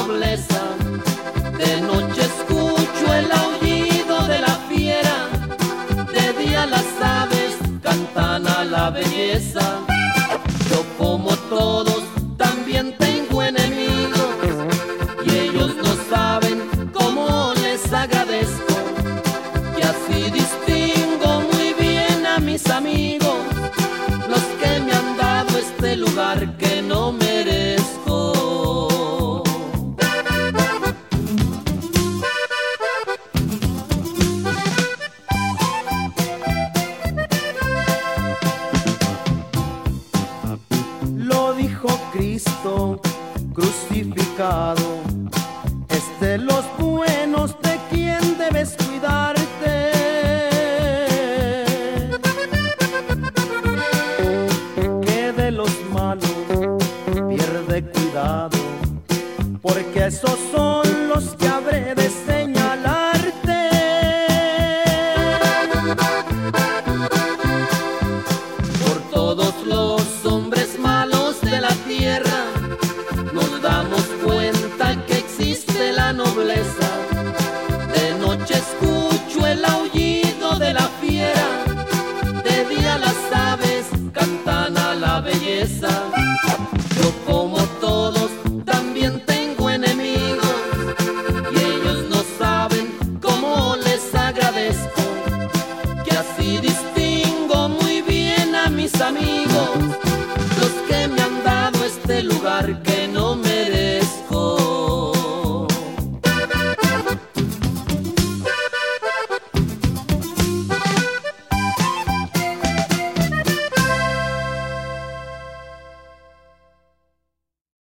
nobleza. De noche escucho el aullido de la fiera, de día las aves cantan a la belleza. Yo como todos también tengo enemigos, y ellos no saben cómo les agradezco, que así distingo muy bien a mis amigos, los que me han dado este lugar que no merezco. Lo dijo Cristo crucificado, es de los buenos de quien debes cuidarte. Que de los malos pierde cuidado, porque esos son los que